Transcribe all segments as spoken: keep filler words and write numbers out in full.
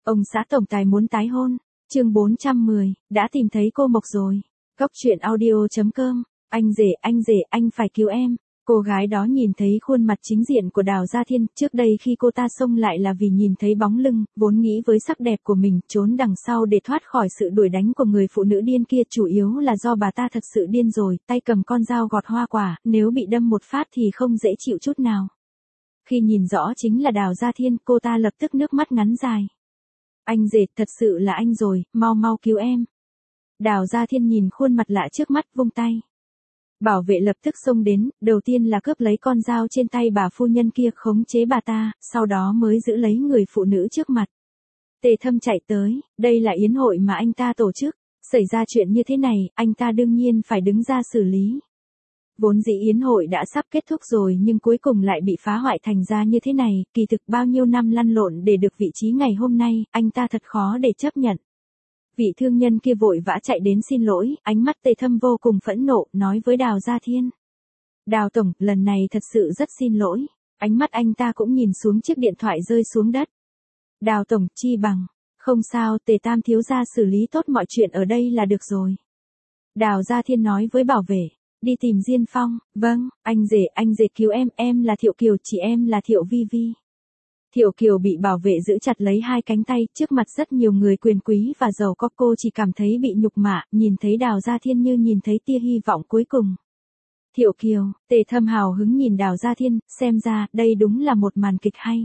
Ông xã tổng tài muốn tái hôn. Chương bốn trăm mười, đã tìm thấy cô Mộc rồi. Góc truyện audio chấm com. Anh rể, anh rể, anh phải cứu em. Cô gái đó nhìn thấy khuôn mặt chính diện của Đào Gia Thiên, trước đây khi cô ta xông lại là vì nhìn thấy bóng lưng, vốn nghĩ với sắc đẹp của mình, trốn đằng sau để thoát khỏi sự đuổi đánh của người phụ nữ điên kia, chủ yếu là do bà ta thật sự điên rồi, tay cầm con dao gọt hoa quả, nếu bị đâm một phát thì không dễ chịu chút nào. Khi nhìn rõ chính là Đào Gia Thiên, cô ta lập tức nước mắt ngắn dài. Anh rể, thật sự là anh rồi, mau mau cứu em. Đào Gia Thiên nhìn khuôn mặt lạ trước mắt, vung tay. Bảo vệ lập tức xông đến, đầu tiên là cướp lấy con dao trên tay bà phu nhân kia, khống chế bà ta, sau đó mới giữ lấy người phụ nữ trước mặt. Tề Thâm chạy tới, đây là yến hội mà anh ta tổ chức, xảy ra chuyện như thế này, anh ta đương nhiên phải đứng ra xử lý. Vốn dĩ yến hội đã sắp kết thúc rồi nhưng cuối cùng lại bị phá hoại thành ra như thế này, kỳ thực bao nhiêu năm lăn lộn để được vị trí ngày hôm nay, anh ta thật khó để chấp nhận. Vị thương nhân kia vội vã chạy đến xin lỗi, ánh mắt Tề Thâm vô cùng phẫn nộ, nói với Đào Gia Thiên. Đào tổng, lần này thật sự rất xin lỗi. Ánh mắt anh ta cũng nhìn xuống chiếc điện thoại rơi xuống đất. Đào tổng, chi bằng. Không sao, Tề Tam thiếu gia xử lý tốt mọi chuyện ở đây là được rồi. Đào Gia Thiên nói với bảo vệ. Đi tìm Diên Phong. Vâng, anh rể, anh rể cứu em, em là Thiệu Kiều, chị em là Thiệu Vi Vi. Thiệu Kiều bị bảo vệ giữ chặt lấy hai cánh tay, trước mặt rất nhiều người quyền quý và giàu có, cô chỉ cảm thấy bị nhục mạ, nhìn thấy Đào Gia Thiên như nhìn thấy tia hy vọng cuối cùng. Thiệu Kiều, Tề Thâm hào hứng nhìn Đào Gia Thiên, xem ra, đây đúng là một màn kịch hay.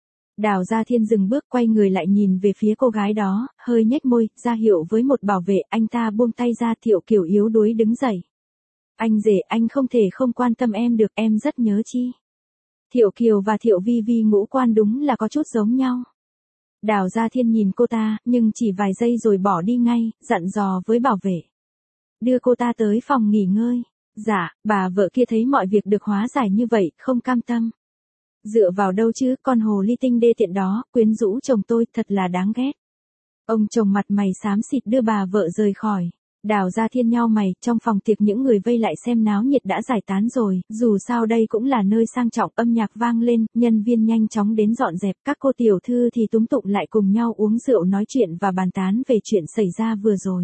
Đào Gia Thiên dừng bước, quay người lại nhìn về phía cô gái đó, hơi nhếch môi, ra hiệu với một bảo vệ, anh ta buông tay ra, Thiệu Kiều yếu đuối đứng dậy. Anh rể, anh không thể không quan tâm em được, em rất nhớ chi. Thiệu Kiều và Thiệu Vi Vi ngũ quan đúng là có chút giống nhau. Đào Gia Thiên nhìn cô ta, nhưng chỉ vài giây rồi bỏ đi ngay, dặn dò với bảo vệ. Đưa cô ta tới phòng nghỉ ngơi. Dạ, bà vợ kia thấy mọi việc được hóa giải như vậy, không cam tâm. Dựa vào đâu chứ, con hồ ly tinh đê tiện đó, quyến rũ chồng tôi, thật là đáng ghét. Ông chồng mặt mày xám xịt đưa bà vợ rời khỏi. Đào Gia Thiên nhau mày, trong phòng tiệc những người vây lại xem náo nhiệt đã giải tán rồi, dù sao đây cũng là nơi sang trọng, âm nhạc vang lên, nhân viên nhanh chóng đến dọn dẹp, các cô tiểu thư thì túm tụng lại cùng nhau uống rượu nói chuyện và bàn tán về chuyện xảy ra vừa rồi.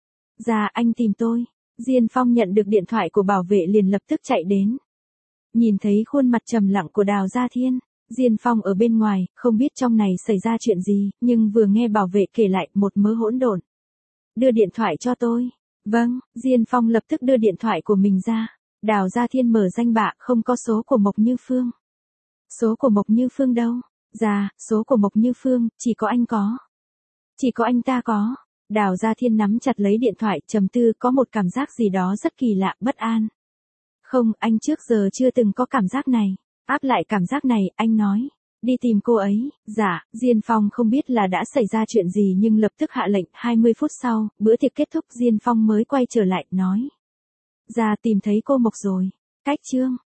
Dạ, anh tìm tôi. Diên Phong nhận được điện thoại của bảo vệ liền lập tức chạy đến. Nhìn thấy khuôn mặt trầm lặng của Đào Gia Thiên, Diên Phong ở bên ngoài, không biết trong này xảy ra chuyện gì, nhưng vừa nghe bảo vệ kể lại, một mớ hỗn độn. Đưa điện thoại cho tôi. Vâng, Diên Phong lập tức đưa điện thoại của mình ra. Đào Gia Thiên mở danh bạ, không có số của Mộc Như Phương. Số của Mộc Như Phương đâu? Dạ, số của Mộc Như Phương, chỉ có anh có. Chỉ có anh ta có. Đào Gia Thiên nắm chặt lấy điện thoại, trầm tư, có một cảm giác gì đó rất kỳ lạ, bất an. Không, anh trước giờ chưa từng có cảm giác này. Áp lại cảm giác này, anh nói. Đi tìm cô ấy. Dạ, Diên Phong không biết là đã xảy ra chuyện gì nhưng lập tức hạ lệnh, hai mươi phút sau, bữa tiệc kết thúc Diên Phong mới quay trở lại, nói. Dạ, tìm thấy cô Mộc rồi. Cách chương.